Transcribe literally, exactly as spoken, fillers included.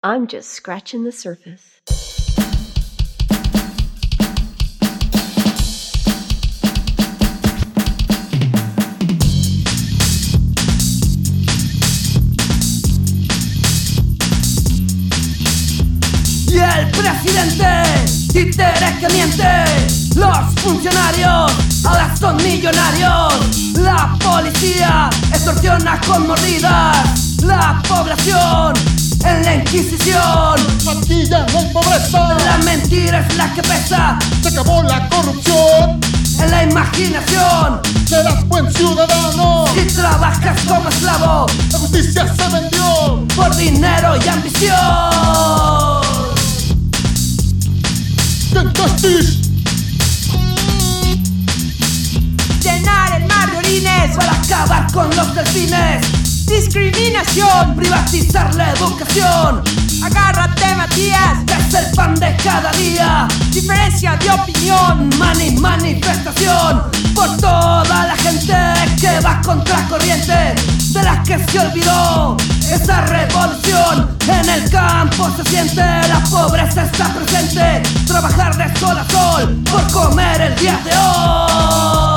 I'm just scratching the surface. Y el presidente, títere que miente. Los funcionarios ahora son millonarios. La policía extorsiona con mordidas. La población en la Inquisición. Aquí ya no hay pobreza. La mentira es la que pesa. Se acabó la corrupción. En la imaginación Serás buen ciudadano. si trabajas como esclavo. La justicia se vendió por dinero y ambición. Justice. Llenar el mar de orines Para acabar con los delfines. Discriminación. Privatizar la educación. Agárrate, Matías. Es el pan de cada día. Diferencia de opinión. Mani manifestación por toda la gente que va contra corriente, de la que se olvidó esa revolución. En el campo se siente, la pobreza está presente. Trabajar de sol a sol por comer el día de hoy.